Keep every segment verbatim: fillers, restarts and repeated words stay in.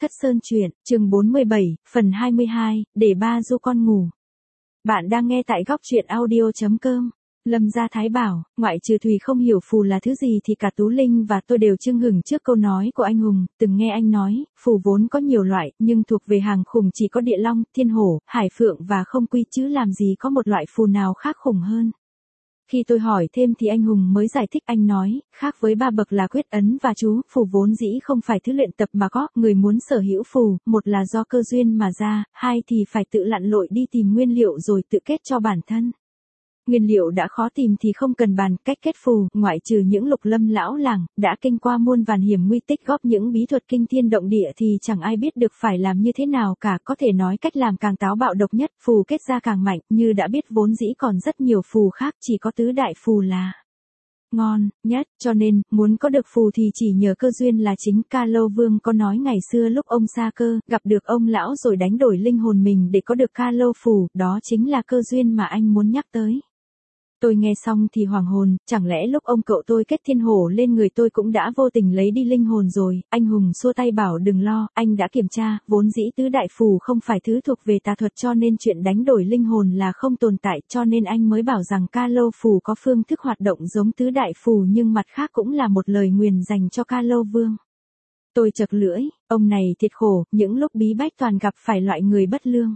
Thất Sơn Truyện, chương bốn mươi bảy, phần hai mươi hai, để ba du con ngủ. Bạn đang nghe tại góc truyện audio chấm com. Lâm Gia Thái bảo, ngoại trừ Thùy không hiểu phù là thứ gì thì cả Tú Linh và tôi đều chưng hửng trước câu nói của anh Hùng, từng nghe anh nói, phù vốn có nhiều loại, nhưng thuộc về hàng khủng chỉ có địa long, thiên hổ, hải phượng và không quy chứ làm gì có một loại phù nào khác khủng hơn. Khi tôi hỏi thêm thì anh Hùng mới giải thích, anh nói, khác với ba bậc là quyết ấn và chú, phù vốn dĩ không phải thứ luyện tập mà có, người muốn sở hữu phù, một là do cơ duyên mà ra, hai thì phải tự lặn lội đi tìm nguyên liệu rồi tự kết cho bản thân. Nguyên liệu đã khó tìm thì không cần bàn, cách kết phù, ngoại trừ những Lục Lâm lão làng, đã kinh qua muôn vàn hiểm nguy tích góp những bí thuật kinh thiên động địa thì chẳng ai biết được phải làm như thế nào cả, có thể nói cách làm càng táo bạo độc nhất, phù kết ra càng mạnh, như đã biết vốn dĩ còn rất nhiều phù khác, chỉ có tứ đại phù là ngon nhất, cho nên, muốn có được phù thì chỉ nhờ cơ duyên là chính. Ca Lâu Vương có nói ngày xưa lúc ông xa cơ, gặp được ông lão rồi đánh đổi linh hồn mình để có được Ca Lâu phù, đó chính là cơ duyên mà anh muốn nhắc tới. Tôi nghe xong thì hoàng hồn, chẳng lẽ lúc ông cậu tôi kết thiên hổ lên người tôi cũng đã vô tình lấy đi linh hồn rồi. Anh Hùng xua tay bảo đừng lo, anh đã kiểm tra, vốn dĩ tứ đại phù không phải thứ thuộc về tà thuật cho nên chuyện đánh đổi linh hồn là không tồn tại, cho nên anh mới bảo rằng Ca Lâu phù có phương thức hoạt động giống tứ đại phù nhưng mặt khác cũng là một lời nguyền dành cho Ca Lâu Vương. Tôi chật lưỡi, ông này thiệt khổ, những lúc bí bách toàn gặp phải loại người bất lương.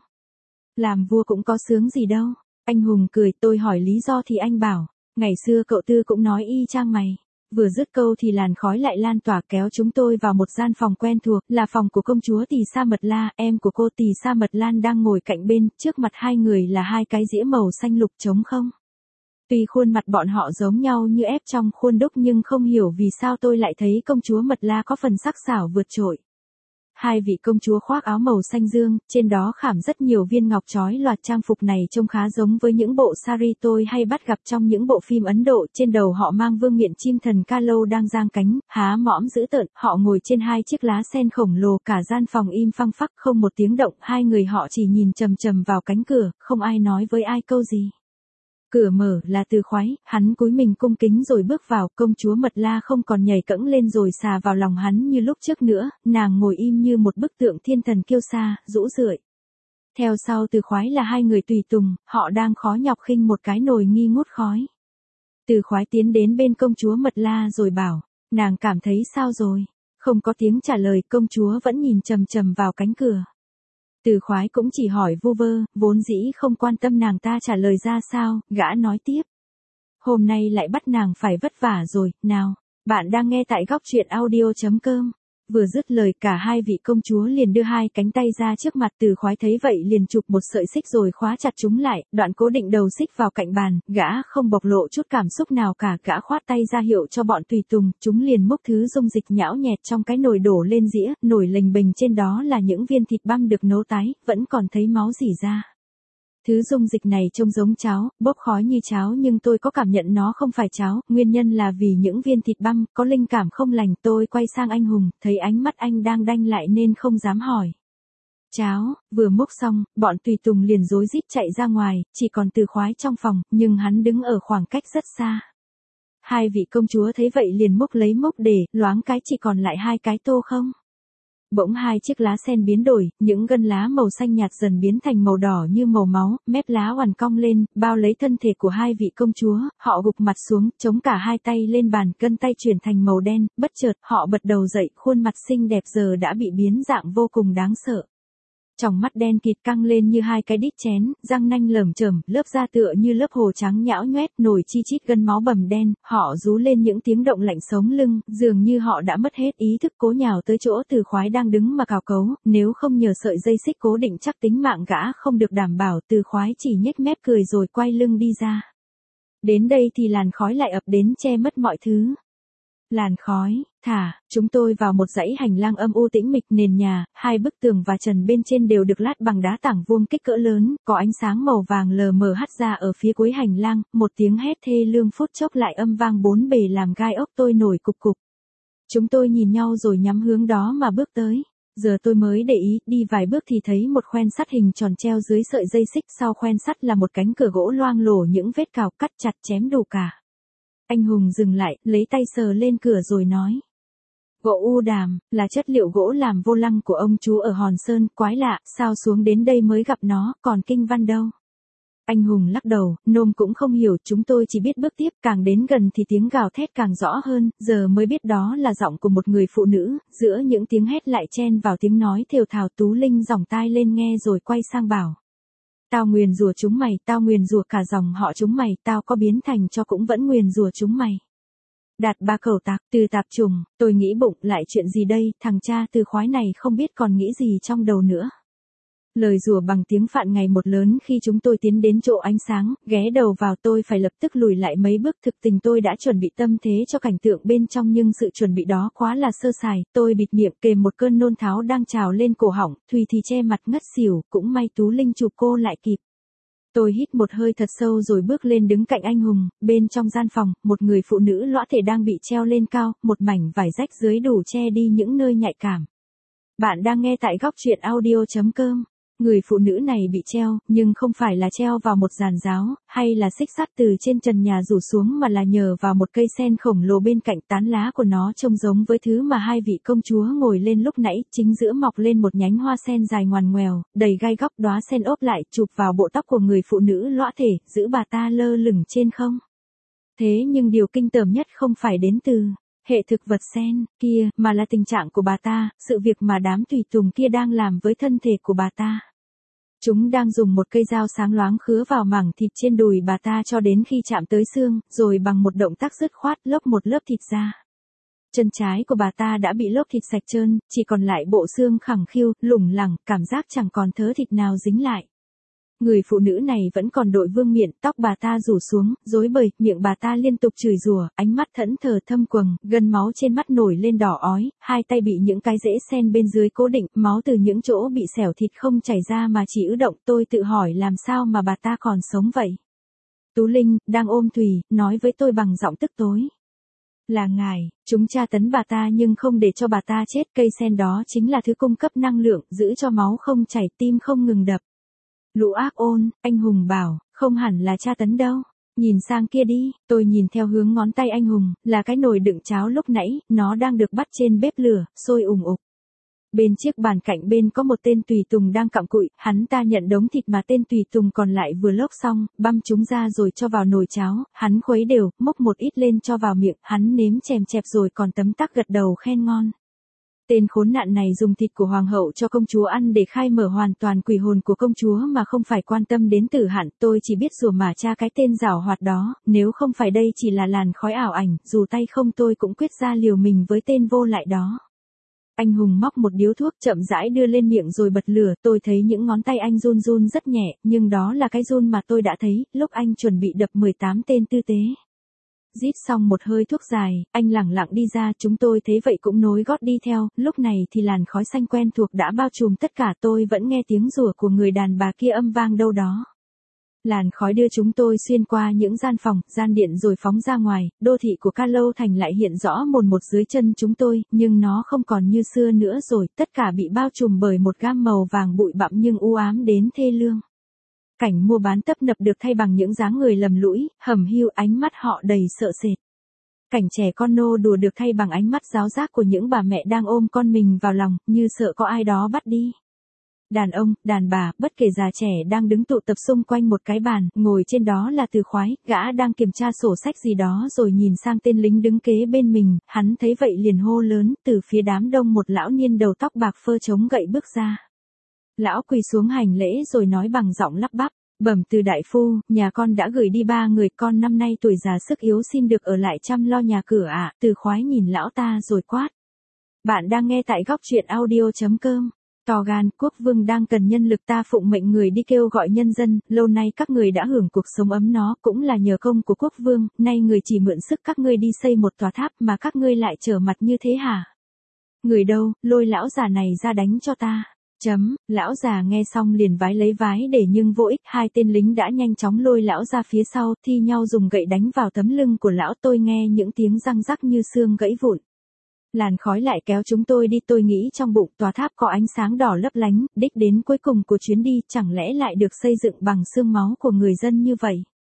Làm vua cũng có sướng gì đâu. Anh Hùng cười, tôi hỏi lý do thì anh bảo, ngày xưa cậu Tư cũng nói y chang mày. Vừa dứt câu thì làn khói lại lan tỏa kéo chúng tôi vào một gian phòng quen thuộc, là phòng của công chúa Tỳ Sa Mật La, em của cô Tỳ Sa Mật Lan đang ngồi cạnh bên, trước mặt hai người là hai cái dĩa màu xanh lục trống không. Tuy khuôn mặt bọn họ giống nhau như ép trong khuôn đúc nhưng không hiểu vì sao tôi lại thấy công chúa Mật La có phần sắc sảo vượt trội. Hai vị công chúa khoác áo màu xanh dương, trên đó khảm rất nhiều viên ngọc chói loạt, trang phục này trông khá giống với những bộ sari tôi hay bắt gặp trong những bộ phim Ấn Độ. Trên đầu họ mang vương miện chim thần Ca Lâu đang giang cánh, há mõm dữ tợn, họ ngồi trên hai chiếc lá sen khổng lồ, cả gian phòng im phăng phắc không một tiếng động, hai người họ chỉ nhìn chằm chằm vào cánh cửa, không ai nói với ai câu gì. Cửa mở là Từ Khoái, hắn cúi mình cung kính rồi bước vào, công chúa Mật La không còn nhảy cẫng lên rồi xà vào lòng hắn như lúc trước nữa, nàng ngồi im như một bức tượng thiên thần kiêu sa, rũ rượi. Theo sau Từ Khoái là hai người tùy tùng, họ đang khó nhọc khinh một cái nồi nghi ngút khói. Từ Khoái tiến đến bên công chúa Mật La rồi bảo, nàng cảm thấy sao rồi? Không có tiếng trả lời, công chúa vẫn nhìn chằm chằm vào cánh cửa. Từ Khoái cũng chỉ hỏi vu vơ, vốn dĩ không quan tâm nàng ta trả lời ra sao, gã nói tiếp. Hôm nay lại bắt nàng phải vất vả rồi, nào, bạn đang nghe tại góc truyện audio chấm com. Vừa dứt lời cả hai vị công chúa liền đưa hai cánh tay ra trước mặt. Từ Khoái thấy vậy liền chụp một sợi xích rồi khóa chặt chúng lại, đoạn cố định đầu xích vào cạnh bàn, gã không bộc lộ chút cảm xúc nào cả, gã khoát tay ra hiệu cho bọn tùy tùng, chúng liền múc thứ dung dịch nhão nhẹt trong cái nồi đổ lên dĩa, nồi lềnh bềnh trên đó là những viên thịt băm được nấu tái, vẫn còn thấy máu rỉ ra. Thứ dung dịch này trông giống cháo, bốc khói như cháo nhưng tôi có cảm nhận nó không phải cháo, nguyên nhân là vì những viên thịt băm, có linh cảm không lành. Tôi quay sang anh Hùng, thấy ánh mắt anh đang đanh lại nên không dám hỏi. Cháo, vừa múc xong, bọn tùy tùng liền rối rít chạy ra ngoài, chỉ còn Từ Khoái trong phòng, nhưng hắn đứng ở khoảng cách rất xa. Hai vị công chúa thấy vậy liền múc lấy múc để, loáng cái chỉ còn lại hai cái tô không. Bỗng hai chiếc lá sen biến đổi, những gân lá màu xanh nhạt dần biến thành màu đỏ như màu máu, mép lá oằn cong lên, bao lấy thân thể của hai vị công chúa, họ gục mặt xuống, chống cả hai tay lên bàn, gân tay chuyển thành màu đen, bất chợt, họ bật đầu dậy, khuôn mặt xinh đẹp giờ đã bị biến dạng vô cùng đáng sợ. Tròng mắt đen kịt căng lên như hai cái đít chén, răng nanh lởm chởm, lớp da tựa như lớp hồ trắng nhão nhoét, nổi chi chít gân máu bầm đen, họ rú lên những tiếng động lạnh sống lưng, dường như họ đã mất hết ý thức, cố nhào tới chỗ Từ Khoái đang đứng mà cào cấu, nếu không nhờ sợi dây xích cố định chắc tính mạng gã không được đảm bảo. Từ Khoái chỉ nhếch mép cười rồi quay lưng đi ra. Đến đây thì làn khói lại ập đến che mất mọi thứ. Làn khói, thả, chúng tôi vào một dãy hành lang âm u tĩnh mịch, nền nhà, hai bức tường và trần bên trên đều được lát bằng đá tảng vuông kích cỡ lớn, có ánh sáng màu vàng lờ mờ hắt ra ở phía cuối hành lang, một tiếng hét thê lương phút chốc lại âm vang bốn bề làm gai ốc tôi nổi cục cục. Chúng tôi nhìn nhau rồi nhắm hướng đó mà bước tới. Giờ tôi mới để ý, đi vài bước thì thấy một khoen sắt hình tròn treo dưới sợi dây xích, sau khoen sắt là một cánh cửa gỗ loang lổ những vết cào cắt chặt chém đủ cả. Anh Hùng dừng lại, lấy tay sờ lên cửa rồi nói. Gỗ u đàm, là chất liệu gỗ làm vô lăng của ông chú ở Hòn Sơn, quái lạ, sao xuống đến đây mới gặp nó, còn kinh văn đâu. Anh Hùng lắc đầu, nôm cũng không hiểu, chúng tôi chỉ biết bước tiếp, càng đến gần thì tiếng gào thét càng rõ hơn, giờ mới biết đó là giọng của một người phụ nữ, giữa những tiếng hét lại chen vào tiếng nói thều thào. Tú Linh giỏng tai lên nghe rồi quay sang bảo. Tao nguyền rủa chúng mày, tao nguyền rủa cả dòng họ chúng mày, tao có biến thành cho cũng vẫn nguyền rủa chúng mày. Đạt ba cầu tạc, từ tạp trùng, tôi nghĩ bụng lại chuyện gì đây, thằng cha từ khoái này không biết còn nghĩ gì trong đầu nữa. Lời rủa bằng tiếng Phạn ngày một lớn khi chúng tôi tiến đến chỗ ánh sáng, ghé đầu vào tôi phải lập tức lùi lại mấy bước. Thực tình tôi đã chuẩn bị tâm thế cho cảnh tượng bên trong nhưng sự chuẩn bị đó quá là sơ sài, tôi bịt miệng kềm một cơn nôn tháo đang trào lên cổ họng, Thùy thì che mặt ngất xỉu, cũng may Tú Linh chụp cô lại kịp. Tôi hít một hơi thật sâu rồi bước lên đứng cạnh anh Hùng, bên trong gian phòng, một người phụ nữ lõa thể đang bị treo lên cao, một mảnh vải rách dưới đủ che đi những nơi nhạy cảm. Bạn đang nghe tại góc truyện audio chấm com. Người phụ nữ này bị treo, nhưng không phải là treo vào một giàn giáo, hay là xích sắt từ trên trần nhà rủ xuống mà là nhờ vào một cây sen khổng lồ bên cạnh. Tán lá của nó trông giống với thứ mà hai vị công chúa ngồi lên lúc nãy, chính giữa mọc lên một nhánh hoa sen dài ngoằn ngoèo, đầy gai góc. Đóa sen ốp lại, chụp vào bộ tóc của người phụ nữ lõa thể, giữ bà ta lơ lửng trên không. Thế nhưng điều kinh tởm nhất không phải đến từ hệ thực vật sen kia, mà là tình trạng của bà ta, sự việc mà đám tùy tùng kia đang làm với thân thể của bà ta. Chúng đang dùng một cây dao sáng loáng khứa vào mảng thịt trên đùi bà ta cho đến khi chạm tới xương, rồi bằng một động tác dứt khoát lốc một lớp thịt ra. Chân trái của bà ta đã bị lốc thịt sạch trơn, chỉ còn lại bộ xương khẳng khiu, lủng lẳng, cảm giác chẳng còn thớ thịt nào dính lại. Người phụ nữ này vẫn còn đội vương miện, tóc bà ta rủ xuống, rối bời, miệng bà ta liên tục chửi rủa, ánh mắt thẫn thờ thâm quầng, gân máu trên mắt nổi lên đỏ ói, hai tay bị những cái rễ sen bên dưới cố định, máu từ những chỗ bị xẻo thịt không chảy ra mà chỉ ứ động. Tôi tự hỏi làm sao mà bà ta còn sống vậy. Tú Linh, đang ôm Thùy, nói với tôi bằng giọng tức tối. Là ngài, chúng tra tấn bà ta nhưng không để cho bà ta chết, cây sen đó chính là thứ cung cấp năng lượng, giữ cho máu không chảy, tim không ngừng đập. Lũ ác ôn, anh Hùng bảo, không hẳn là tra tấn đâu. Nhìn sang kia đi, tôi nhìn theo hướng ngón tay anh Hùng, là cái nồi đựng cháo lúc nãy, nó đang được bắt trên bếp lửa, sôi ùng ục. Bên chiếc bàn cạnh bên có một tên tùy tùng đang cặm cụi, hắn ta nhận đống thịt mà tên tùy tùng còn lại vừa lốc xong, băm chúng ra rồi cho vào nồi cháo, hắn khuấy đều, múc một ít lên cho vào miệng, hắn nếm chèm chẹp rồi còn tấm tắc gật đầu khen ngon. Tên khốn nạn này dùng thịt của hoàng hậu cho công chúa ăn để khai mở hoàn toàn quỷ hồn của công chúa mà không phải quan tâm đến Tử Hạn. Tôi chỉ biết rủa mà cha cái tên giảo hoạt đó, nếu không phải đây chỉ là làn khói ảo ảnh, dù tay không tôi cũng quyết ra liều mình với tên vô lại đó. Anh Hùng móc một điếu thuốc chậm rãi đưa lên miệng rồi bật lửa, tôi thấy những ngón tay anh run run rất nhẹ, nhưng đó là cái run mà tôi đã thấy, lúc anh chuẩn bị đập mười tám tên tư tế. Rít xong một hơi thuốc dài, anh lẳng lặng đi ra, chúng tôi thấy vậy cũng nối gót đi theo, lúc này thì làn khói xanh quen thuộc đã bao trùm tất cả. Tôi vẫn nghe tiếng rủa của người đàn bà kia âm vang đâu đó. Làn khói đưa chúng tôi xuyên qua những gian phòng, gian điện rồi phóng ra ngoài, đô thị của Ca Lâu Thành lại hiện rõ mồn một dưới chân chúng tôi, nhưng nó không còn như xưa nữa rồi, tất cả bị bao trùm bởi một gam màu vàng bụi bặm nhưng u ám đến thê lương. Cảnh mua bán tấp nập được thay bằng những dáng người lầm lũi, hầm hiu, ánh mắt họ đầy sợ sệt. Cảnh trẻ con nô đùa được thay bằng ánh mắt giáo giác của những bà mẹ đang ôm con mình vào lòng, như sợ có ai đó bắt đi. Đàn ông, đàn bà, bất kể già trẻ đang đứng tụ tập xung quanh một cái bàn, ngồi trên đó là Từ Khoái, gã đang kiểm tra sổ sách gì đó rồi nhìn sang tên lính đứng kế bên mình, hắn thấy vậy liền hô lớn, từ phía đám đông một lão niên đầu tóc bạc phơ chống gậy bước ra. Lão quỳ xuống hành lễ rồi nói bằng giọng lắp bắp, bẩm Từ đại phu, nhà con đã gửi đi ba người, con năm nay tuổi già sức yếu xin được ở lại chăm lo nhà cửa ạ. À. Từ Khoái nhìn lão ta rồi quát. Bạn đang nghe tại góc truyện audio chấm com. To gan, quốc vương đang cần nhân lực, ta phụng mệnh người đi kêu gọi nhân dân, lâu nay các người đã hưởng cuộc sống ấm nó, cũng là nhờ công của quốc vương, nay người chỉ mượn sức các ngươi đi xây một tòa tháp mà các ngươi lại trở mặt như thế hả? Người đâu, lôi lão già này ra đánh cho ta. Chấm, lão già nghe xong liền vái lấy vái để nhưng vô ích, hai tên lính đã nhanh chóng lôi lão ra phía sau, thi nhau dùng gậy đánh vào tấm lưng của lão. Tôi nghe những tiếng răng rắc như xương gãy vụn. Làn khói lại kéo chúng tôi đi, tôi nghĩ trong bụng, tòa tháp có ánh sáng đỏ lấp lánh, đích đến cuối cùng của chuyến đi, chẳng lẽ lại được xây dựng bằng xương máu của người dân như vậy?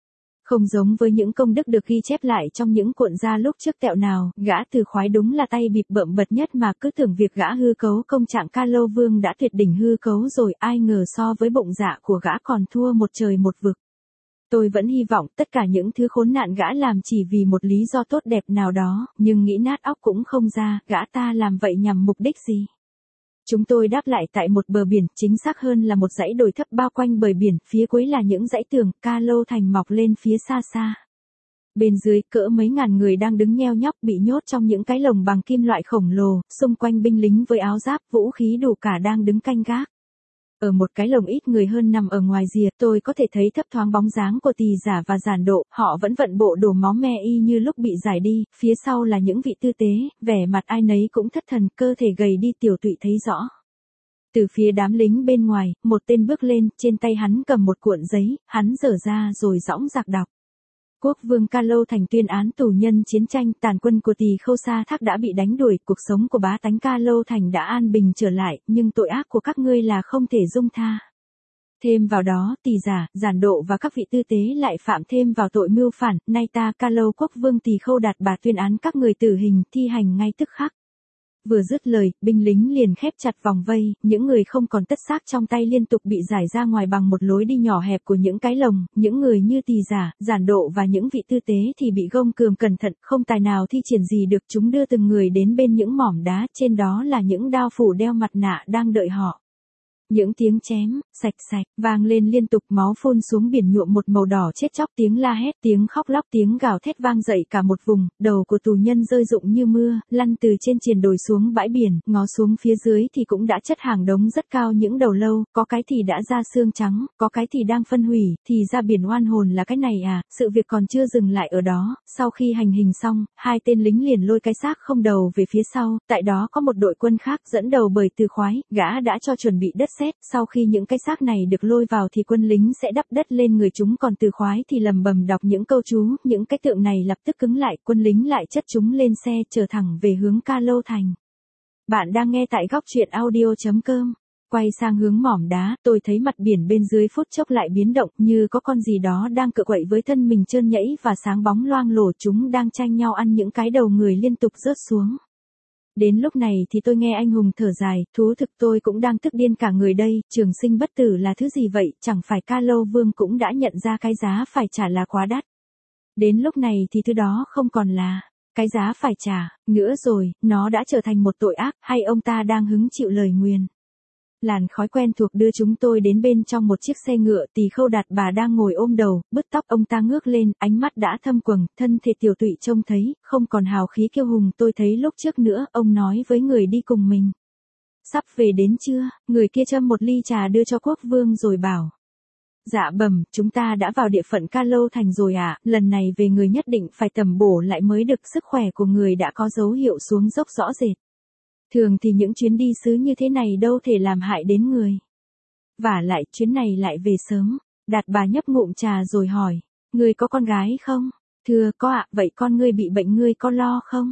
Không giống với những công đức được ghi chép lại trong những cuộn gia lúc trước tẹo nào, gã từ khoái đúng là tay bịp bợm bật nhất mà cứ tưởng việc gã hư cấu công trạng Ca Lô Vương đã tuyệt đỉnh hư cấu rồi, ai ngờ so với bụng dạ của gã còn thua một trời một vực. Tôi vẫn hy vọng tất cả những thứ khốn nạn gã làm chỉ vì một lý do tốt đẹp nào đó, nhưng nghĩ nát óc cũng không ra, gã ta làm vậy nhằm mục đích gì. Chúng tôi đáp lại tại một bờ biển, chính xác hơn là một dãy đồi thấp bao quanh bờ biển, phía cuối là những dãy tường, Ca Lô Thành mọc lên phía xa xa. Bên dưới, cỡ mấy ngàn người đang đứng nheo nhóc bị nhốt trong những cái lồng bằng kim loại khổng lồ, xung quanh binh lính với áo giáp, vũ khí đủ cả đang đứng canh gác. Ở một cái lồng ít người hơn nằm ở ngoài rìa, tôi có thể thấy thấp thoáng bóng dáng của Tỳ Giả và Giản Độ, họ vẫn vận bộ đổ máu me y như lúc bị giải đi, phía sau là những vị tư tế, vẻ mặt ai nấy cũng thất thần, cơ thể gầy đi tiểu tụy thấy rõ. Từ phía đám lính bên ngoài, một tên bước lên, trên tay hắn cầm một cuộn giấy, hắn dở ra rồi dõng dạc đọc. Quốc vương Ca Lô Thành tuyên án tù nhân chiến tranh, tàn quân của Tỳ Khâu Sa Thác đã bị đánh đuổi, cuộc sống của bá tánh Ca Lô Thành đã an bình trở lại, nhưng tội ác của các ngươi là không thể dung tha. Thêm vào đó, Tỳ Giả, Giản Độ và các vị tư tế lại phạm thêm vào tội mưu phản, nay ta Ca Lô quốc vương Tỳ Khâu Đạt Bà tuyên án các người tử hình, thi hành ngay tức khắc. Vừa dứt lời, binh lính liền khép chặt vòng vây, những người không còn tất xác trong tay liên tục bị giải ra ngoài bằng một lối đi nhỏ hẹp của những cái lồng, những người như Tỳ Giả, Giản Độ và những vị tư tế thì bị gông cườm cẩn thận, không tài nào thi triển gì được, chúng đưa từng người đến bên những mỏm đá, trên đó là những đao phủ đeo mặt nạ đang đợi họ. Những tiếng chém, sạch sạch, vang lên liên tục, máu phun xuống biển nhuộm một màu đỏ chết chóc, tiếng la hét, tiếng khóc lóc, tiếng gào thét vang dậy cả một vùng, đầu của tù nhân rơi rụng như mưa, lăn từ trên triền đồi xuống bãi biển, ngó xuống phía dưới thì cũng đã chất hàng đống rất cao những đầu lâu, có cái thì đã ra xương trắng, có cái thì đang phân hủy, thì ra biển oan hồn là cái này à, sự việc còn chưa dừng lại ở đó, sau khi hành hình xong, hai tên lính liền lôi cái xác không đầu về phía sau, tại đó có một đội quân khác dẫn đầu bởi Từ Khoái, gã đã cho chuẩn bị đất sét, sau khi những cái xác này được lôi vào thì quân lính sẽ đắp đất lên người chúng, còn Từ Khoái thì lầm bầm đọc những câu chú, những cái tượng này lập tức cứng lại, quân lính lại chất chúng lên xe chở thẳng về hướng Ca Lô Thành. Bạn đang nghe tại góc truyện audio chấm com. Quay sang hướng mỏm đá, tôi thấy mặt biển bên dưới phút chốc lại biến động, như có con gì đó đang cựa quậy với thân mình trơn nhẫy và sáng bóng loang lổ, chúng đang tranh nhau ăn những cái đầu người liên tục rớt xuống. Đến lúc này thì tôi nghe anh hùng thở dài, thú thực tôi cũng đang tức điên cả người đây, trường sinh bất tử là thứ gì vậy, chẳng phải Ca Lô Vương cũng đã nhận ra cái giá phải trả là quá đắt. Đến lúc này thì thứ đó không còn là cái giá phải trả, nữa rồi, nó đã trở thành một tội ác, hay ông ta đang hứng chịu lời nguyền. Làn khói quen thuộc đưa chúng tôi đến bên trong một chiếc xe ngựa, Tỳ Khâu Đạt Bà đang ngồi ôm đầu, bứt tóc, ông ta ngước lên, ánh mắt đã thâm quầng, thân thể tiểu tụy trông thấy, không còn hào khí kiêu hùng tôi thấy lúc trước nữa, ông nói với người đi cùng mình. Sắp về đến chưa, người kia châm một ly trà đưa cho quốc vương rồi bảo. Dạ bẩm, chúng ta đã vào địa phận Ca Lô Thành rồi ạ, à, lần này về người nhất định phải tầm bổ lại mới được, sức khỏe của người đã có dấu hiệu xuống dốc rõ rệt. Thường thì những chuyến đi xứ như thế này đâu thể làm hại đến người. Vả lại chuyến này lại về sớm. Đạt Bà nhấp ngụm trà rồi hỏi. Ngươi có con gái không? Thưa có ạ, vậy con ngươi bị bệnh ngươi có lo không?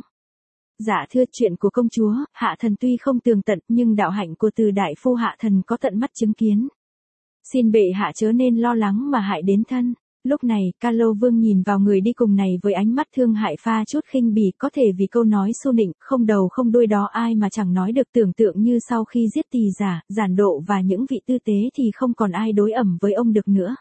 Dạ thưa, chuyện của công chúa, hạ thần tuy không tường tận nhưng đạo hạnh của Từ đại phu hạ thần có tận mắt chứng kiến. Xin bệ hạ chớ nên lo lắng mà hại đến thân. Lúc này, Ca Lô Vương nhìn vào người đi cùng này với ánh mắt thương hại pha chút khinh bỉ, có thể vì câu nói xu nịnh, không đầu không đuôi đó ai mà chẳng nói được, tưởng tượng như sau khi giết Tỳ Giả, Giản Độ và những vị tư tế thì không còn ai đối ẩm với ông được nữa.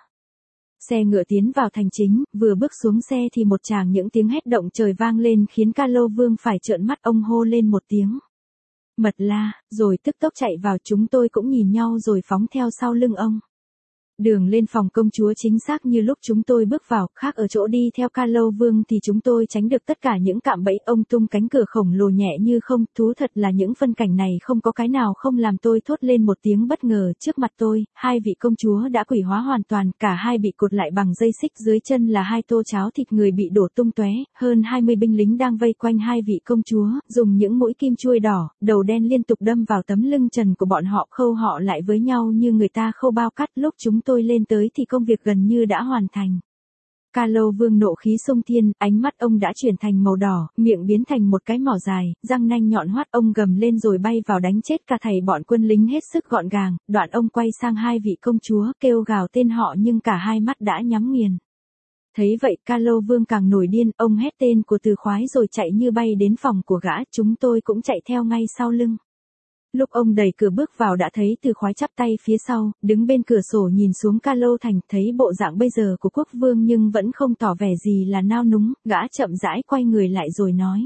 Xe ngựa tiến vào thành chính, vừa bước xuống xe thì một tràng những tiếng hét động trời vang lên khiến Ca Lô Vương phải trợn mắt, ông hô lên một tiếng. Mật La, rồi tức tốc chạy vào, chúng tôi cũng nhìn nhau rồi phóng theo sau lưng ông. Đường lên phòng công chúa chính xác như lúc chúng tôi bước vào, khác ở chỗ đi theo Ca Lô Vương thì chúng tôi tránh được tất cả những cạm bẫy, ông tung cánh cửa khổng lồ nhẹ như không, thú thật là những phân cảnh này không có cái nào không làm tôi thốt lên một tiếng bất ngờ. Trước mặt tôi, hai vị công chúa đã quỷ hóa hoàn toàn, cả hai bị cột lại bằng dây xích, dưới chân là hai tô cháo thịt người bị đổ tung tóe, hơn hai mươi binh lính đang vây quanh hai vị công chúa, dùng những mũi kim chuôi đỏ, đầu đen liên tục đâm vào tấm lưng trần của bọn họ, khâu họ lại với nhau như người ta khâu bao cắt. Lúc chúng tôi lên tới thì công việc gần như đã hoàn thành. Ca Lô Vương nộ khí xông thiên, ánh mắt ông đã chuyển thành màu đỏ, miệng biến thành một cái mỏ dài, răng nanh nhọn hoắt, ông gầm lên rồi bay vào đánh chết cả thảy bọn quân lính hết sức gọn gàng. Đoạn ông quay sang hai vị công chúa, kêu gào tên họ nhưng cả hai mắt đã nhắm nghiền. Thấy vậy Ca Lâu Vương càng nổi điên, ông hét tên của Từ Khoái rồi chạy như bay đến phòng của gã, chúng tôi cũng chạy theo ngay sau lưng. Lúc ông đẩy cửa bước vào đã thấy Từ Khoái chắp tay phía sau, đứng bên cửa sổ nhìn xuống Ca Lâu Thành, thấy bộ dạng bây giờ của quốc vương nhưng vẫn không tỏ vẻ gì là nao núng, gã chậm rãi quay người lại rồi nói.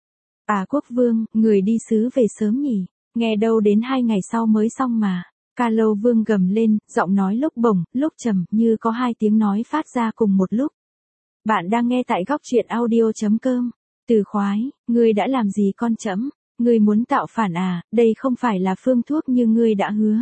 À quốc vương, người đi xứ về sớm nhỉ, nghe đâu đến hai ngày sau mới xong mà. Ca Lâu Vương gầm lên, giọng nói lúc bổng, lúc trầm, như có hai tiếng nói phát ra cùng một lúc. Bạn đang nghe tại góc truyện audio chấm com. Từ Khoái, ngươi đã làm gì con trẫm? Ngươi muốn tạo phản à, đây không phải là phương thuốc như ngươi đã hứa.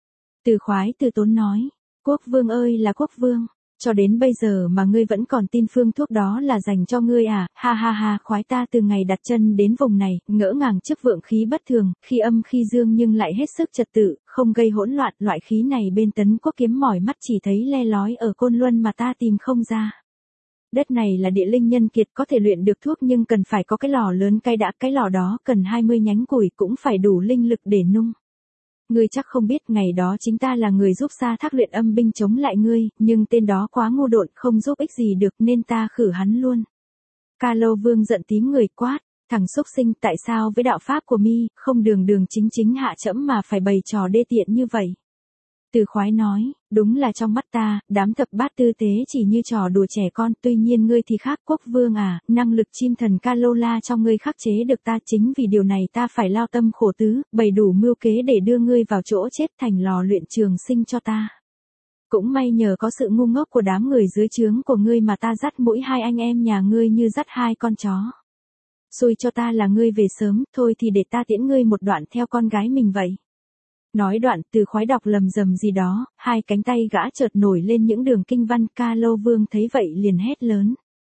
Từ Khoái từ tốn nói, quốc vương ơi là quốc vương, cho đến bây giờ mà ngươi vẫn còn tin phương thuốc đó là dành cho ngươi à, ha ha ha, Khoái ta từ ngày đặt chân đến vùng này, ngỡ ngàng trước vượng khí bất thường, khi âm khi dương nhưng lại hết sức trật tự, không gây hỗn loạn, loại khí này bên Tấn Quốc kiếm mỏi mắt chỉ thấy le lói ở Côn Luân mà ta tìm không ra. Đất này là địa linh nhân kiệt, có thể luyện được thuốc nhưng cần phải có cái lò lớn cái đã, cái lò đó cần hai mươi nhánh củi cũng phải đủ linh lực để nung. Ngươi chắc không biết ngày đó chính ta là người giúp Sa Thác luyện âm binh chống lại ngươi, nhưng tên đó quá ngu độn không giúp ích gì được nên ta khử hắn luôn. Ca Lâu Vương giận tím người quát, thằng xúc sinh, tại sao với đạo pháp của mi, không đường đường chính chính hạ trẫm mà phải bày trò đê tiện như vậy? Từ Khoái nói, đúng là trong mắt ta, đám thập bát tư tế chỉ như trò đùa trẻ con, tuy nhiên ngươi thì khác quốc vương à, năng lực chim thần Ca Lô La trong ngươi khắc chế được ta, chính vì điều này ta phải lao tâm khổ tứ, bày đủ mưu kế để đưa ngươi vào chỗ chết thành lò luyện trường sinh cho ta. Cũng may nhờ có sự ngu ngốc của đám người dưới trướng của ngươi mà ta dắt mũi hai anh em nhà ngươi như dắt hai con chó. Xui cho ta là ngươi về sớm, thôi thì để ta tiễn ngươi một đoạn theo con gái mình vậy. Nói đoạn, Từ Khoái đọc lầm rầm gì đó, hai cánh tay gã chợt nổi lên những đường kinh văn. Ca Lâu Vương thấy vậy liền hét lớn.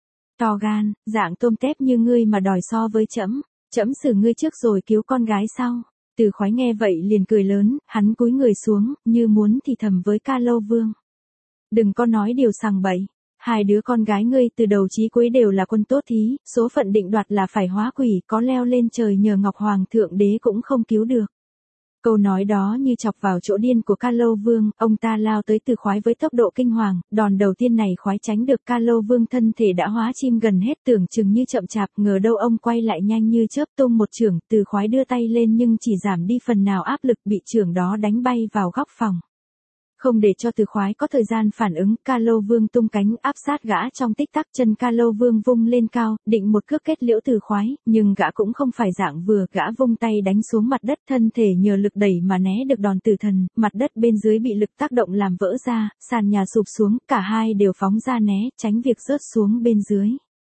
To gan, dạng tôm tép như ngươi mà đòi so với trẫm, trẫm xử ngươi trước rồi cứu con gái sau. Từ Khoái nghe vậy liền cười lớn, hắn cúi người xuống, như muốn thì thầm với Ca Lâu Vương. Đừng có nói điều sằng bậy, hai đứa con gái ngươi từ đầu chí cuối đều là quân tốt thí, số phận định đoạt là phải hóa quỷ, có leo lên trời nhờ Ngọc Hoàng Thượng Đế cũng không cứu được. Câu nói đó như chọc vào chỗ điên của Ca Lâu Vương, ông ta lao tới Từ Khoái với tốc độ kinh hoàng, đòn đầu tiên này Khoái tránh được, Ca Lâu Vương thân thể đã hóa chim gần hết, tưởng chừng như chậm chạp, ngờ đâu ông quay lại nhanh như chớp tung một chưởng, Từ Khoái đưa tay lên nhưng chỉ giảm đi phần nào áp lực, bị chưởng đó đánh bay vào góc phòng. Không để cho Từ Khoái có thời gian phản ứng, Ca Lâu Vương tung cánh áp sát gã trong tích tắc, chân Ca Lâu Vương vung lên cao, định một cước kết liễu Từ Khoái, nhưng gã cũng không phải dạng vừa, gã vung tay đánh xuống mặt đất, thân thể nhờ lực đẩy mà né được đòn tử thần, mặt đất bên dưới bị lực tác động làm vỡ ra, sàn nhà sụp xuống, cả hai đều phóng ra né, tránh việc rớt xuống bên dưới.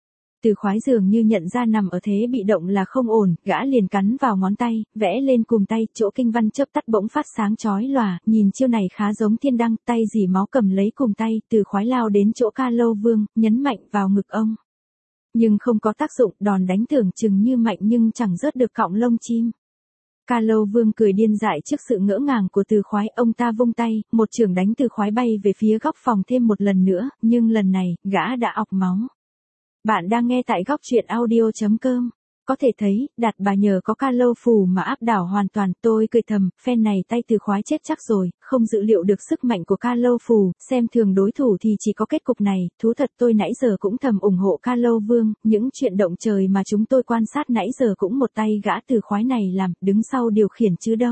Từ Khoái dường như nhận ra nằm ở thế bị động là không ổn, gã liền cắn vào ngón tay, vẽ lên cùm tay, chỗ kinh văn chớp tắt bỗng phát sáng chói lòa, nhìn chiêu này khá giống thiên đăng, tay dì máu cầm lấy cùm tay, Từ Khoái lao đến chỗ Ca Lâu Vương, nhấn mạnh vào ngực ông. Nhưng không có tác dụng, đòn đánh tưởng chừng như mạnh nhưng chẳng rớt được cọng lông chim. Ca Lâu Vương cười điên dại trước sự ngỡ ngàng của Từ Khoái, ông ta vung tay, một chưởng đánh Từ Khoái bay về phía góc phòng thêm một lần nữa, nhưng lần này, gã đã ọc máu. Bạn đang nghe tại góc truyện audio chấm com. Có thể thấy, Đạt Bà nhờ có Ca Lâu Phù mà áp đảo hoàn toàn, tôi cười thầm, phen này tay Từ Khoái chết chắc rồi, không dự liệu được sức mạnh của Ca Lâu Phù, xem thường đối thủ thì chỉ có kết cục này, thú thật tôi nãy giờ cũng thầm ủng hộ Ca Lâu Vương, những chuyện động trời mà chúng tôi quan sát nãy giờ cũng một tay gã Từ Khoái này làm, đứng sau điều khiển chứ đâu.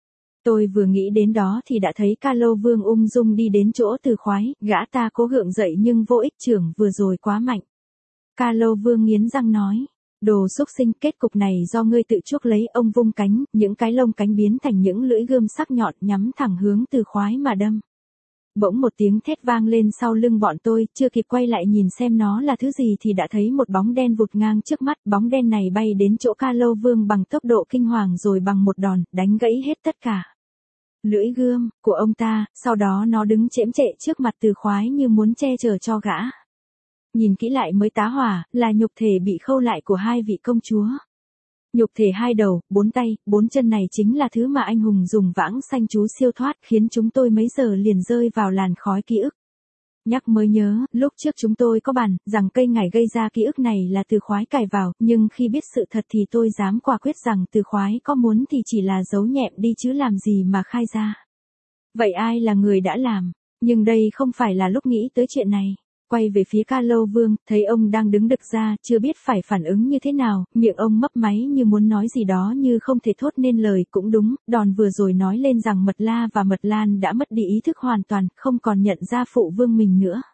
Tôi vừa nghĩ đến đó thì đã thấy Ca Lâu Vương ung dung đi đến chỗ Từ Khoái, gã ta cố gượng dậy nhưng vô ích, chưởng vừa rồi quá mạnh. Ca Lâu Vương nghiến răng nói, đồ xúc sinh, kết cục này do ngươi tự chuốc lấy, ông vung cánh, những cái lông cánh biến thành những lưỡi gươm sắc nhọn nhắm thẳng hướng Từ Khoái mà đâm. Bỗng một tiếng thét vang lên sau lưng bọn tôi, chưa kịp quay lại nhìn xem nó là thứ gì thì đã thấy một bóng đen vụt ngang trước mắt, bóng đen này bay đến chỗ Ca Lâu Vương bằng tốc độ kinh hoàng rồi bằng một đòn, đánh gãy hết tất cả lưỡi gươm của ông ta, sau đó nó đứng chễm chệ trước mặt Từ Khoái như muốn che chở cho gã. Nhìn kỹ lại mới tá hỏa, là nhục thể bị khâu lại của hai vị công chúa. Nhục thể hai đầu, bốn tay, bốn chân này chính là thứ mà anh hùng dùng vãng sanh chú siêu thoát, khiến chúng tôi mấy giờ liền rơi vào làn khói ký ức. Nhắc mới nhớ, lúc trước chúng tôi có bàn, rằng cây ngải gây ra ký ức này là Từ Khoái cài vào, nhưng khi biết sự thật thì tôi dám quả quyết rằng Từ Khoái có muốn thì chỉ là giấu nhẹm đi chứ làm gì mà khai ra. Vậy ai là người đã làm? Nhưng đây không phải là lúc nghĩ tới chuyện này. quay về phía Ca Lâu Vương, thấy ông đang đứng đực ra, chưa biết phải phản ứng như thế nào, miệng ông mấp máy như muốn nói gì đó như không thể thốt nên lời. Cũng đúng, đòn vừa rồi nói lên rằng Mật La và Mật Lan đã mất đi ý thức hoàn toàn, không còn nhận ra phụ vương mình nữa.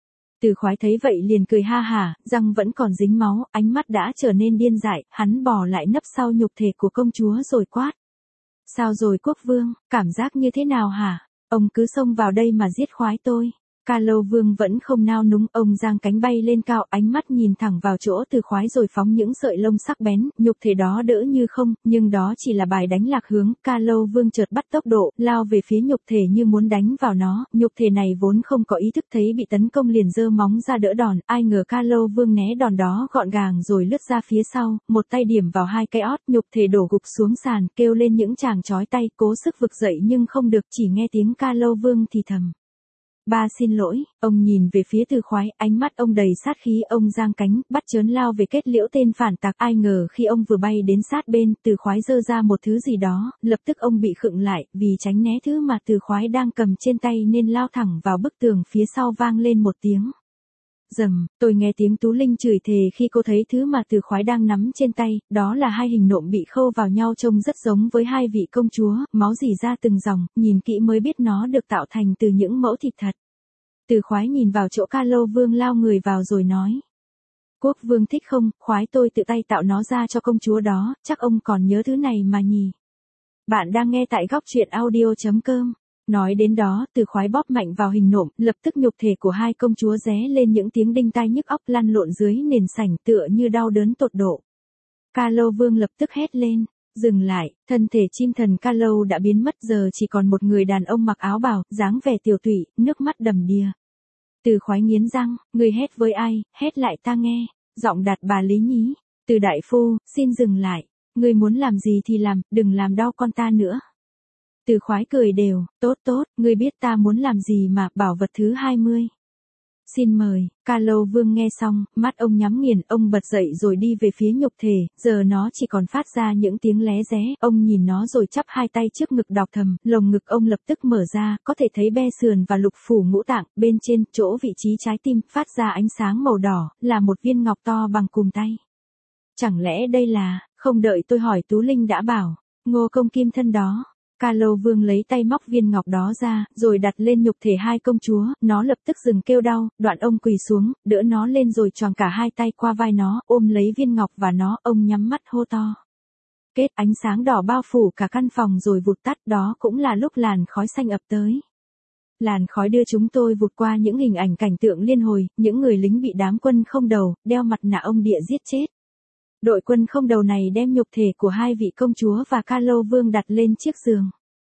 Từ Khoái thấy vậy liền cười ha hả, răng vẫn còn dính máu, ánh mắt đã trở nên điên dại, hắn bò lại nấp sau nhục thể của công chúa rồi quát. Sao rồi quốc vương, cảm giác như thế nào hả? Ông cứ xông vào đây mà giết Khoái tôi. Ca Lâu Vương vẫn không nao núng, ông giang cánh bay lên cao, ánh mắt nhìn thẳng vào chỗ Từ Khoái rồi phóng những sợi lông sắc bén, nhục thể đó đỡ như không, nhưng đó chỉ là bài đánh lạc hướng. Ca Lâu Vương chợt bắt tốc độ, lao về phía nhục thể như muốn đánh vào nó, nhục thể này vốn không có ý thức thấy bị tấn công liền giơ móng ra đỡ đòn, ai ngờ Ca Lâu Vương né đòn đó gọn gàng rồi lướt ra phía sau, một tay điểm vào hai cái ót, nhục thể đổ gục xuống sàn, kêu lên những tràng chói tay, cố sức vực dậy nhưng không được, chỉ nghe tiếng Ca Lâu Vương thì thầm. Ba xin lỗi, ông nhìn về phía Từ Khoái, ánh mắt ông đầy sát khí, ông giang cánh, bắt chớn lao về kết liễu tên phản tặc, ai ngờ khi ông vừa bay đến sát bên, Từ Khoái giơ ra một thứ gì đó, lập tức ông bị khựng lại, vì tránh né thứ mà Từ Khoái đang cầm trên tay nên lao thẳng vào bức tường phía sau vang lên một tiếng. Rầm, tôi nghe tiếng Tú Linh chửi thề khi cô thấy thứ mà Từ Khoái đang nắm trên tay, đó là hai hình nộm bị khâu vào nhau trông rất giống với hai vị công chúa, máu rỉ ra từng dòng, nhìn kỹ mới biết nó được tạo thành từ những mẫu thịt thật. Từ Khoái nhìn vào chỗ Ca Lâu Vương lao người vào rồi nói. Quốc vương thích không, Khoái tôi tự tay tạo nó ra cho công chúa đó, chắc ông còn nhớ thứ này mà nhỉ. Bạn đang nghe tại góc truyện audio.com. Nói đến đó, Từ Khoái bóp mạnh vào hình nộm, lập tức nhục thể của hai công chúa ré lên những tiếng đinh tai nhức óc lăn lộn dưới nền sảnh tựa như đau đớn tột độ. Ca Lâu Vương lập tức hét lên. Dừng lại, thân thể chim thần Ca Lâu đã biến mất, giờ chỉ còn một người đàn ông mặc áo bào, dáng vẻ tiều tụy, nước mắt đầm đìa. Từ Khoái nghiến răng, người hét với ai, hét lại ta nghe, giọng đặt bà Lý Nhí. Từ đại phu, xin dừng lại, người muốn làm gì thì làm, đừng làm đau con ta nữa. Từ Khoái cười đều, tốt tốt, ngươi biết ta muốn làm gì mà, bảo vật thứ hai mươi. Xin mời, Ca Lâu Vương nghe xong, mắt ông nhắm nghiền, ông bật dậy rồi đi về phía nhục thể, giờ nó chỉ còn phát ra những tiếng lé ré, ông nhìn nó rồi chắp hai tay trước ngực đọc thầm, lồng ngực ông lập tức mở ra, có thể thấy be sườn và lục phủ ngũ tạng, bên trên, chỗ vị trí trái tim, phát ra ánh sáng màu đỏ, là một viên ngọc to bằng cùm tay. Chẳng lẽ đây là, không đợi tôi hỏi Tú Linh đã bảo, Ngô Công Kim Thân đó. Ca Lâu Vương lấy tay móc viên ngọc đó ra, rồi đặt lên nhục thể hai công chúa, nó lập tức dừng kêu đau, đoạn ông quỳ xuống, đỡ nó lên rồi choàng cả hai tay qua vai nó, ôm lấy viên ngọc và nó, ông nhắm mắt hô to. Kết, ánh sáng đỏ bao phủ cả căn phòng rồi vụt tắt, đó cũng là lúc làn khói xanh ập tới. Làn khói đưa chúng tôi vụt qua những hình ảnh cảnh tượng liên hồi, những người lính bị đám quân không đầu, đeo mặt nạ ông địa giết chết. Đội quân không đầu này đem nhục thể của hai vị công chúa và Ca Lâu Vương đặt lên chiếc giường.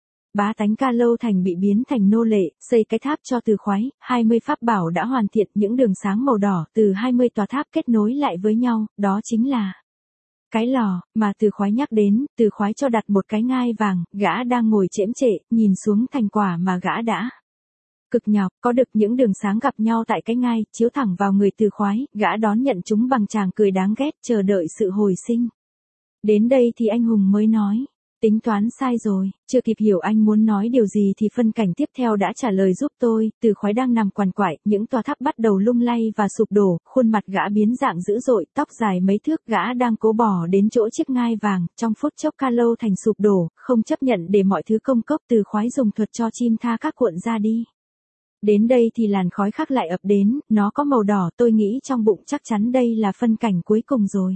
Bá tánh Ca Lâu Thành bị biến thành nô lệ, xây cái tháp cho Từ Khoái, hai mươi pháp bảo đã hoàn thiện, những đường sáng màu đỏ từ hai mươi tòa tháp kết nối lại với nhau, đó chính là cái lò mà Từ Khoái nhắc đến. Từ Khoái cho đặt một cái ngai vàng, gã đang ngồi chễm chệ, nhìn xuống thành quả mà gã đã cực nhọc, có được những đường sáng gặp nhau tại cái ngai, chiếu thẳng vào người Từ Khoái, gã đón nhận chúng bằng tràng cười đáng ghét, chờ đợi sự hồi sinh. Đến đây thì anh hùng mới nói, tính toán sai rồi, chưa kịp hiểu anh muốn nói điều gì thì phân cảnh tiếp theo đã trả lời giúp tôi. Từ Khoái đang nằm quằn quại, những tòa tháp bắt đầu lung lay và sụp đổ, khuôn mặt gã biến dạng dữ dội, tóc dài mấy thước, gã đang cố bỏ đến chỗ chiếc ngai vàng, trong phút chốc Ca Lâu Thành sụp đổ, không chấp nhận để mọi thứ công cốc. Từ Khoái dùng thuật cho chim tha các cuộn ra đi. Đến đây thì làn khói khác lại ập đến, nó có màu đỏ, tôi nghĩ trong bụng chắc chắn đây là phân cảnh cuối cùng rồi.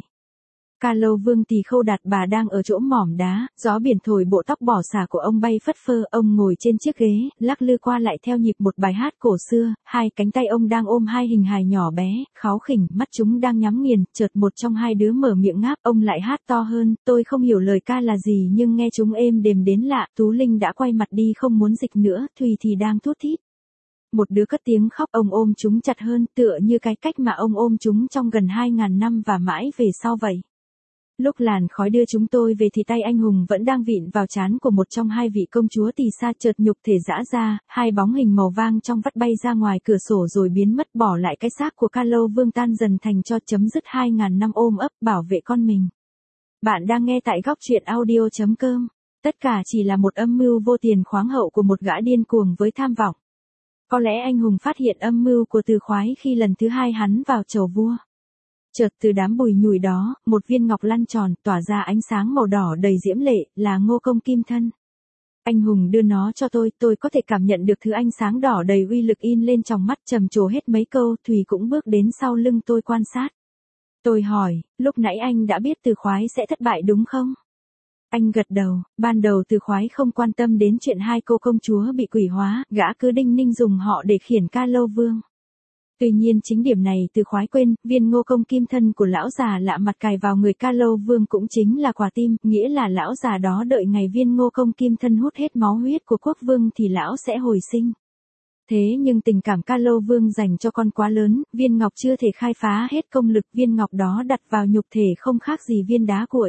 Ca Lâu Vương Tỳ Khâu Đạt Bà đang ở chỗ mỏm đá, gió biển thổi bộ tóc bỏ xả của ông bay phất phơ, ông ngồi trên chiếc ghế, lắc lư qua lại theo nhịp một bài hát cổ xưa, hai cánh tay ông đang ôm hai hình hài nhỏ bé, kháu khỉnh, mắt chúng đang nhắm nghiền, chợt một trong hai đứa mở miệng ngáp, ông lại hát to hơn, tôi không hiểu lời ca là gì nhưng nghe chúng êm đềm đến lạ. Tú Linh đã quay mặt đi không muốn dịch nữa, Thùy thì đang thút thít. Một đứa cất tiếng khóc, ông ôm chúng chặt hơn, tựa như cái cách mà ông ôm chúng trong gần hai ngàn năm và mãi về sau vậy. Lúc làn khói đưa chúng tôi về thì tay anh hùng vẫn đang vịn vào trán của một trong hai vị công chúa Tỳ Sa, chợt nhục thể giã ra, hai bóng hình màu vang trong vắt bay ra ngoài cửa sổ rồi biến mất, bỏ lại cái xác của Ca Lâu Vương tan dần thành cho, chấm dứt hai ngàn năm ôm ấp bảo vệ con mình. Bạn đang nghe tại góc truyện audio.com. Tất cả chỉ là một âm mưu vô tiền khoáng hậu của một gã điên cuồng với tham vọng. Có lẽ anh hùng phát hiện âm mưu của Từ Khoái khi lần thứ hai hắn vào chầu vua. Chợt từ đám bùi nhùi đó, một viên ngọc lăn tròn, tỏa ra ánh sáng màu đỏ đầy diễm lệ, là Ngô Công Kim Thân. Anh hùng đưa nó cho tôi, tôi có thể cảm nhận được thứ ánh sáng đỏ đầy uy lực in lên trong mắt, trầm trồ hết mấy câu, Thùy cũng bước đến sau lưng tôi quan sát. Tôi hỏi, lúc nãy anh đã biết Từ Khoái sẽ thất bại đúng không? Anh gật đầu, ban đầu Từ Khoái không quan tâm đến chuyện hai cô công chúa bị quỷ hóa, gã cứ đinh ninh dùng họ để khiển Ca Lâu Vương. Tuy nhiên chính điểm này Từ Khoái quên, viên Ngô Công Kim Thân của lão già lạ mặt cài vào người Ca Lâu Vương cũng chính là quả tim, nghĩa là lão già đó đợi ngày viên Ngô Công Kim Thân hút hết máu huyết của quốc vương thì lão sẽ hồi sinh. Thế nhưng tình cảm Ca Lâu Vương dành cho con quá lớn, viên ngọc chưa thể khai phá hết công lực, viên ngọc đó đặt vào nhục thể không khác gì viên đá cuội.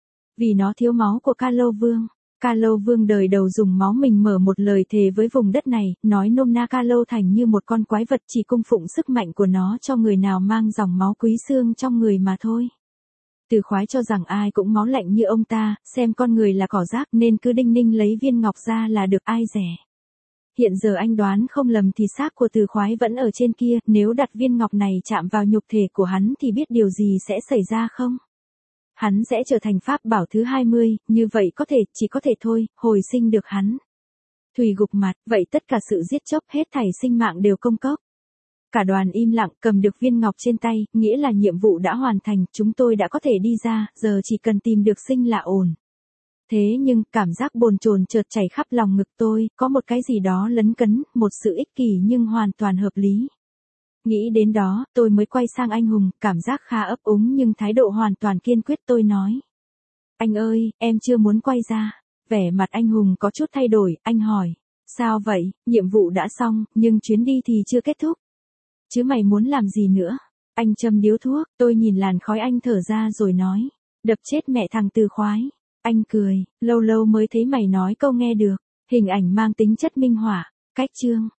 Vì nó thiếu máu của Ca Lâu Vương. Ca Lâu Vương đời đầu dùng máu mình mở một lời thề với vùng đất này, nói nôm na Ca Lâu Thành như một con quái vật chỉ cung phụng sức mạnh của nó cho người nào mang dòng máu quý xương trong người mà thôi. Từ Khoái cho rằng ai cũng máu lạnh như ông ta, xem con người là cỏ rác nên cứ đinh ninh lấy viên ngọc ra là được ai rẻ. Hiện giờ anh đoán không lầm thì xác của Từ Khoái vẫn ở trên kia, nếu đặt viên ngọc này chạm vào nhục thể của hắn thì biết điều gì sẽ xảy ra không? Hắn sẽ trở thành pháp bảo thứ hai mươi, như vậy có thể, chỉ có thể thôi, hồi sinh được hắn. Thùy gục mặt, vậy tất cả sự giết chóc hết thảy sinh mạng đều công cốc. Cả đoàn im lặng, cầm được viên ngọc trên tay, nghĩa là nhiệm vụ đã hoàn thành, chúng tôi đã có thể đi ra, giờ chỉ cần tìm được Sinh là ổn. Thế nhưng, cảm giác bồn chồn chợt chảy khắp lòng ngực tôi, có một cái gì đó lấn cấn, một sự ích kỷ nhưng hoàn toàn hợp lý. Nghĩ đến đó, tôi mới quay sang anh hùng, cảm giác khá ấp úng nhưng thái độ hoàn toàn kiên quyết. Tôi nói. Anh ơi, em chưa muốn quay ra. Vẻ mặt anh hùng có chút thay đổi, anh hỏi. Sao vậy, nhiệm vụ đã xong, nhưng chuyến đi thì chưa kết thúc. Chứ mày muốn làm gì nữa? Anh châm điếu thuốc, tôi nhìn làn khói anh thở ra rồi nói. Đập chết mẹ thằng Từ Khoái. Anh cười, lâu lâu mới thấy mày nói câu nghe được. Hình ảnh mang tính chất minh họa. Cách chương.